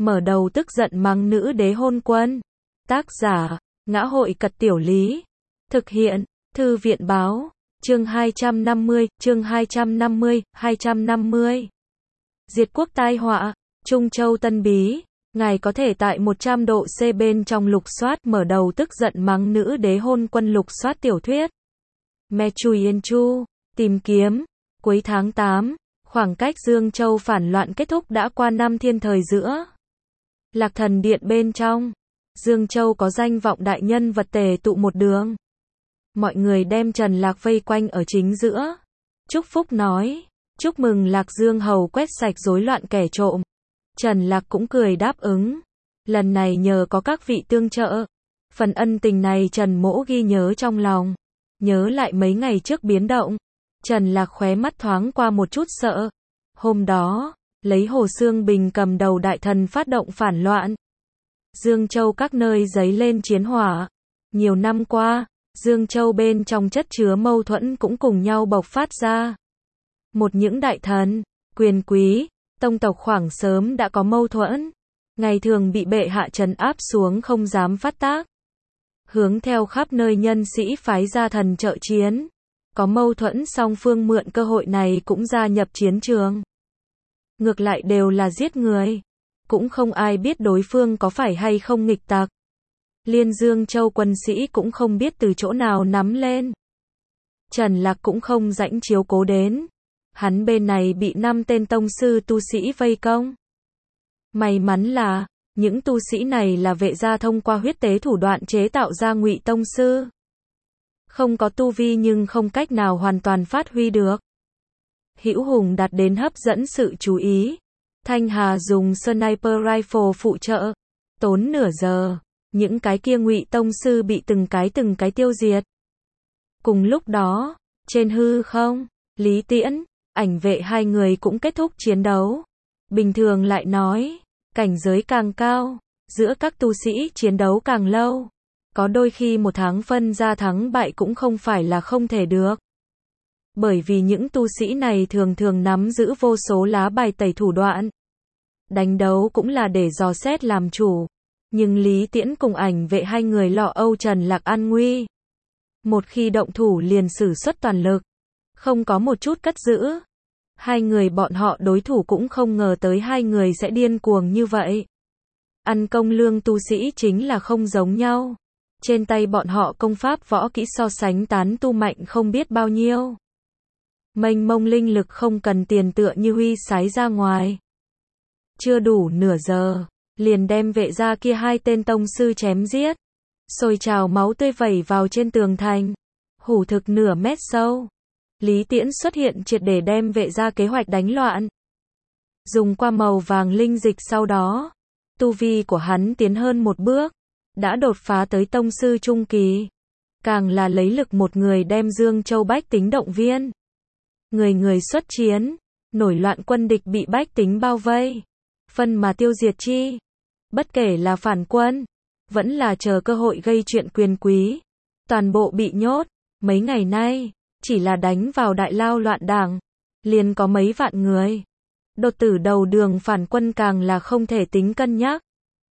mở đầu tức giận mắng nữ đế hôn quân. Tác giả, Ngã hội Cật Tiểu Lý. Thực hiện, Thư viện Báo. Chương 250, chương 250. Diệt quốc tai họa, Trung Châu Tân Bí. Ngài có thể tại 100 độ C bên trong lục soát mở đầu tức giận mắng nữ đế hôn quân lục soát tiểu thuyết. Me Chui Yên Chu, tìm kiếm. Cuối tháng 8, khoảng cách Dương Châu phản loạn kết thúc đã qua năm thiên thời giữa. Lạc Thần Điện bên trong, Dương Châu có danh vọng đại nhân vật tề tụ một đường. Mọi người đem Trần Lạc vây quanh ở chính giữa. Chúc phúc nói, chúc mừng Lạc Dương Hầu quét sạch rối loạn kẻ trộm. Trần Lạc cũng cười đáp ứng. Lần này nhờ có các vị tương trợ. Phần ân tình này Trần Mỗ ghi nhớ trong lòng. Nhớ lại mấy ngày trước biến động. Trần Lạc khóe mắt thoáng qua một chút sợ. Hôm đó, lấy Hồ Xương Bình cầm đầu đại thần phát động phản loạn. Dương Châu các nơi giấy lên chiến hỏa. Nhiều năm qua, Dương Châu bên trong chất chứa mâu thuẫn cũng cùng nhau bộc phát ra. Một những đại thần, quyền quý, tông tộc khoảng sớm đã có mâu thuẫn. Ngày thường bị bệ hạ trấn áp xuống không dám phát tác. Hướng theo khắp nơi nhân sĩ phái ra thần trợ chiến. Có mâu thuẫn song phương mượn cơ hội này cũng gia nhập chiến trường. Ngược lại đều là giết người. Cũng không ai biết đối phương có phải hay không nghịch tặc. Liên Dương Châu quân sĩ cũng không biết từ chỗ nào nắm lên. Trần Lạc cũng không rãnh chiếu cố đến. Hắn bên này bị 5 tên tông sư tu sĩ vây công. May mắn là, những tu sĩ này là vệ gia thông qua huyết tế thủ đoạn chế tạo ra ngụy tông sư. Không có tu vi nhưng không cách nào hoàn toàn phát huy được. Hữu Hùng đặt đến hấp dẫn sự chú ý. Thanh Hà dùng sniper rifle phụ trợ. Tốn nửa giờ, những cái kia ngụy tông sư bị từng cái tiêu diệt. Cùng lúc đó, trên hư không, Lý Tiễn, Ảnh Vệ hai người cũng kết thúc chiến đấu. Bình thường lại nói, cảnh giới càng cao, giữa các tu sĩ chiến đấu càng lâu. Có đôi khi một tháng phân ra thắng bại cũng không phải là không thể được. Bởi vì những tu sĩ này thường thường nắm giữ vô số lá bài tẩy thủ đoạn. Đánh đấu cũng là để dò xét làm chủ. Nhưng Lý Tiễn cùng Ảnh Vệ hai người lo âu Trần Lạc an nguy. Một khi động thủ liền sử xuất toàn lực. Không có một chút cất giữ. Hai người bọn họ đối thủ cũng không ngờ tới hai người sẽ điên cuồng như vậy. Ăn công lương tu sĩ chính là không giống nhau. Trên tay bọn họ công pháp võ kỹ so sánh tán tu mạnh không biết bao nhiêu. Mênh mông linh lực không cần tiền tựa như huy sái ra ngoài. Chưa đủ nửa giờ, liền đem vệ gia kia 2 tên tông sư chém giết. Sôi trào máu tươi vẩy vào trên tường thành. Hủ thực nửa mét sâu. Lý Tiễn xuất hiện triệt để đem vệ gia kế hoạch đánh loạn. Dùng qua màu vàng linh dịch sau đó. Tu vi của hắn tiến hơn một bước. Đã đột phá tới tông sư trung kỳ. Càng là lấy lực một người đem Dương Châu bách tính động viên. Người người xuất chiến. Nổi loạn quân địch bị bách tính bao vây. Phân mà tiêu diệt chi. Bất kể là phản quân. Vẫn là chờ cơ hội gây chuyện quyền quý. Toàn bộ bị nhốt. Mấy ngày nay. Chỉ là đánh vào đại lao loạn đảng. Liền có mấy vạn người. Đột tử đầu đường phản quân càng là không thể tính cân nhắc.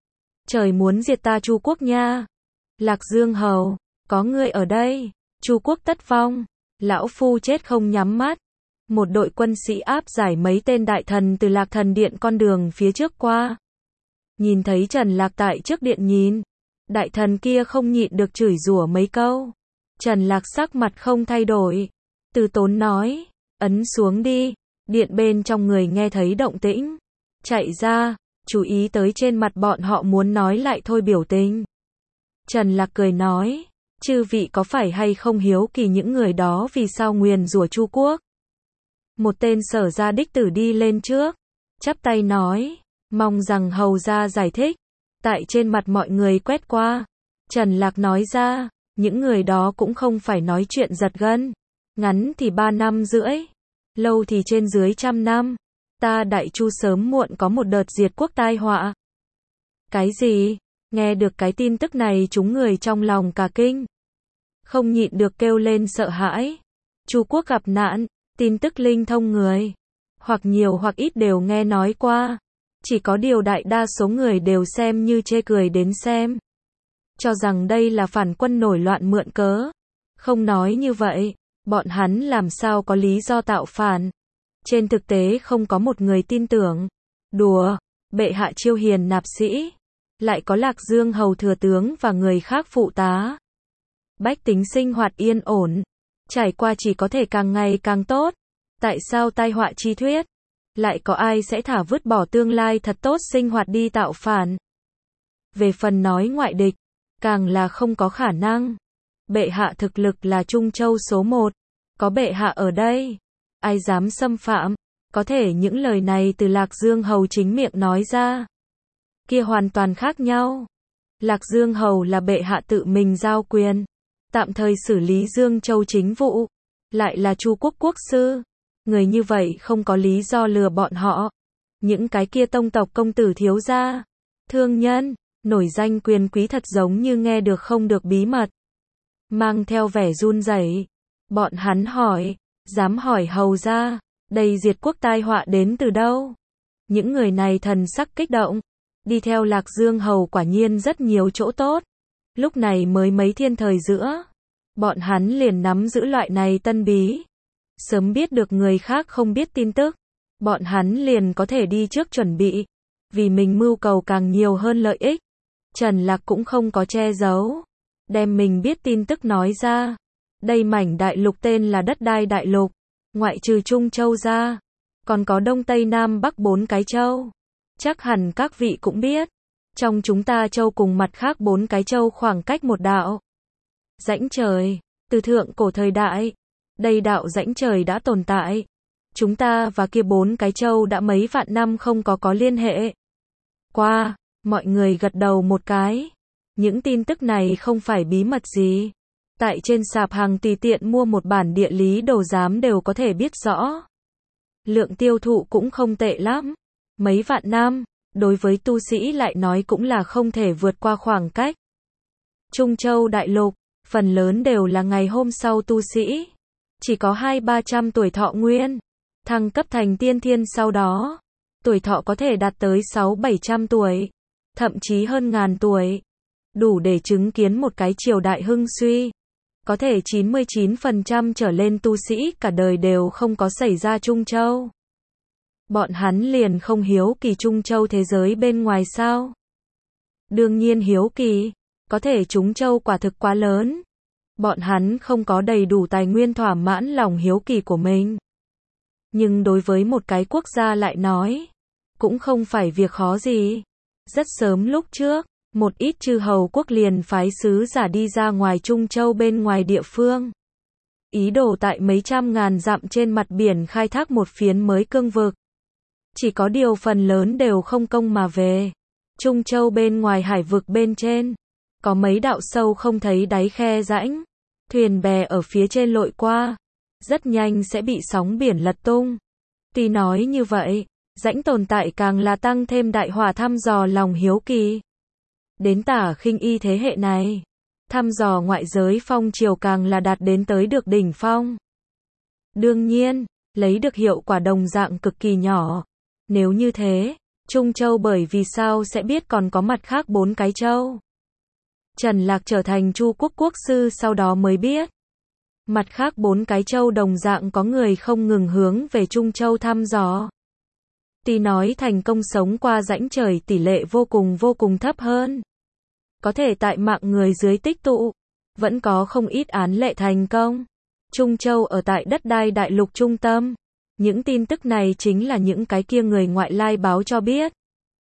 Trời muốn diệt ta Chu quốc nha. Lạc Dương Hầu, có người ở đây. Chu quốc tất vong. Lão phu chết không nhắm mắt. Một đội quân sĩ áp giải mấy tên đại thần từ Lạc Thần Điện con đường phía trước qua. Nhìn thấy Trần Lạc tại trước điện nhìn. Đại thần kia không nhịn được chửi rủa mấy câu. Trần Lạc sắc mặt không thay đổi. Từ tốn nói, ấn xuống đi. Điện bên trong người nghe thấy động tĩnh. Chạy ra, chú ý tới trên mặt bọn họ muốn nói lại thôi biểu tình. Trần Lạc cười nói, chư vị có phải hay không hiếu kỳ những người đó vì sao nguyền rủa Chu quốc? Một tên Sở gia đích tử đi lên trước. Chắp tay nói, mong rằng hầu gia giải thích. Tại trên mặt mọi người quét qua. Trần Lạc nói ra, những người đó cũng không phải nói chuyện giật gân. Ngắn thì 3 năm rưỡi. Lâu thì trên dưới 100 năm. Ta Đại Chu sớm muộn có một đợt diệt quốc tai họa. Cái gì? Nghe được cái tin tức này chúng người trong lòng cả kinh. Không nhịn được kêu lên sợ hãi. Chu quốc gặp nạn, tin tức linh thông người. Hoặc nhiều hoặc ít đều nghe nói qua. Chỉ có điều đại đa số người đều xem như chê cười đến xem. Cho rằng đây là phản quân nổi loạn mượn cớ. Không nói như vậy, bọn hắn làm sao có lý do tạo phản. Trên thực tế không có một người tin tưởng. Đùa, bệ hạ chiêu hiền nạp sĩ. Lại có Lạc Dương hầu thừa tướng và người khác phụ tá. Bách tính sinh hoạt yên ổn. Trải qua chỉ có thể càng ngày càng tốt. Tại sao tai họa chi thuyết? Lại có ai sẽ thả vứt bỏ tương lai thật tốt sinh hoạt đi tạo phản? Về phần nói ngoại địch, càng là không có khả năng. Bệ hạ thực lực là Trung Châu số 1. Có bệ hạ ở đây, ai dám xâm phạm? Có thể những lời này từ Lạc Dương hầu chính miệng nói ra. Kia hoàn toàn khác nhau. Lạc Dương hầu là bệ hạ tự mình giao quyền, tạm thời xử lý Dương Châu chính vụ. Lại là Chu Quốc quốc sư. Người như vậy không có lý do lừa bọn họ. Những cái kia tông tộc công tử thiếu gia, thương nhân, nổi danh quyền quý thật giống như nghe được không được bí mật. Mang theo vẻ run rẩy, bọn hắn hỏi, dám hỏi hầu gia, đây diệt quốc tai họa đến từ đâu? Những người này thần sắc kích động, đi theo Lạc Dương hầu quả nhiên rất nhiều chỗ tốt. Lúc này mới mấy thiên thời giữa, bọn hắn liền nắm giữ loại này tân bí. Sớm biết được người khác không biết tin tức, bọn hắn liền có thể đi trước chuẩn bị, vì mình mưu cầu càng nhiều hơn lợi ích. Trần Lạc cũng không có che giấu, đem mình biết tin tức nói ra. Đây mảnh đại lục tên là Đất Đai Đại Lục, ngoại trừ Trung Châu ra, còn có Đông Tây Nam Bắc 4 cái châu. Chắc hẳn các vị cũng biết, trong chúng ta châu cùng mặt khác 4 cái châu khoảng cách một đạo rãnh trời. Từ thượng cổ thời đại, đây đạo rãnh trời đã tồn tại. Chúng ta và kia 4 cái châu đã mấy vạn năm không có liên hệ. Qua, mọi người gật đầu một cái. Những tin tức này không phải bí mật gì. Tại trên sạp hàng tùy tiện mua một bản địa lý đồ giám đều có thể biết rõ. Lượng tiêu thụ cũng không tệ lắm. Mấy vạn năm, đối với tu sĩ lại nói cũng là không thể vượt qua khoảng cách. Trung Châu Đại Lục, phần lớn đều là ngày hôm sau tu sĩ. Chỉ có 200-300 tuổi thọ nguyên. Thăng cấp thành tiên thiên sau đó, tuổi thọ có thể đạt tới 600-700 tuổi. Thậm chí hơn ngàn tuổi. Đủ để chứng kiến một cái triều đại hưng suy. Có thể 99% trở lên tu sĩ cả đời đều không có xảy ra Trung Châu. Bọn hắn liền không hiếu kỳ Trung Châu thế giới bên ngoài sao? Đương nhiên hiếu kỳ, có thể Trung Châu quả thực quá lớn. Bọn hắn không có đầy đủ tài nguyên thỏa mãn lòng hiếu kỳ của mình. Nhưng đối với một cái quốc gia lại nói, cũng không phải việc khó gì. Rất sớm lúc trước, một ít chư hầu quốc liền phái sứ giả đi ra ngoài Trung Châu bên ngoài địa phương. Ý đồ tại mấy trăm ngàn dặm trên mặt biển khai thác một phiến mới cương vực. Chỉ có điều phần lớn đều không công mà về. Trung Châu bên ngoài hải vực bên trên, có mấy đạo sâu không thấy đáy khe rãnh. Thuyền bè ở phía trên lội qua, rất nhanh sẽ bị sóng biển lật tung. Tuy nói như vậy, rãnh tồn tại càng là tăng thêm đại hỏa thăm dò lòng hiếu kỳ. Đến Tả Khinh Y thế hệ này, thăm dò ngoại giới phong triều càng là đạt đến tới được đỉnh phong. Đương nhiên, lấy được hiệu quả đồng dạng cực kỳ nhỏ. Nếu như thế, Trung Châu bởi vì sao sẽ biết còn có mặt khác 4 cái châu? Trần Lạc trở thành Chu Quốc quốc sư sau đó mới biết. Mặt khác 4 cái châu đồng dạng có người không ngừng hướng về Trung Châu thăm dò. Tuy nói thành công sống qua rãnh trời tỷ lệ vô cùng thấp hơn. Có thể tại mạng người dưới tích tụ, vẫn có không ít án lệ thành công. Trung Châu ở tại Đất Đai Đại Lục trung tâm. Những tin tức này chính là những cái kia người ngoại lai báo cho biết.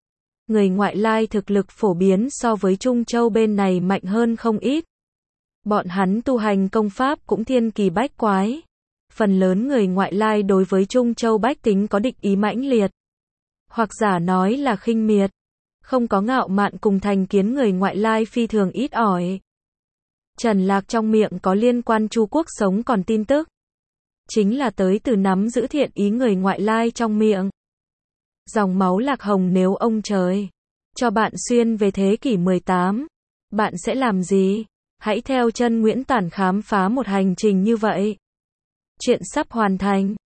Người ngoại lai thực lực phổ biến so với Trung Châu bên này mạnh hơn không ít. Bọn hắn tu hành công pháp cũng thiên kỳ bách quái. Phần lớn người ngoại lai đối với Trung Châu bách tính có địch ý mãnh liệt. Hoặc giả nói là khinh miệt. Không có ngạo mạn cùng thành kiến người ngoại lai phi thường ít ỏi. Trần Lạc trong miệng có liên quan Chu Quốc sống còn tin tức. Chính là tới từ nắm giữ thiện ý người ngoại lai trong miệng. Dòng máu Lạc Hồng nếu ông trời cho bạn xuyên về thế kỷ 18, bạn sẽ làm gì? Hãy theo chân Nguyễn Tản khám phá một hành trình như vậy. Chuyện sắp hoàn thành.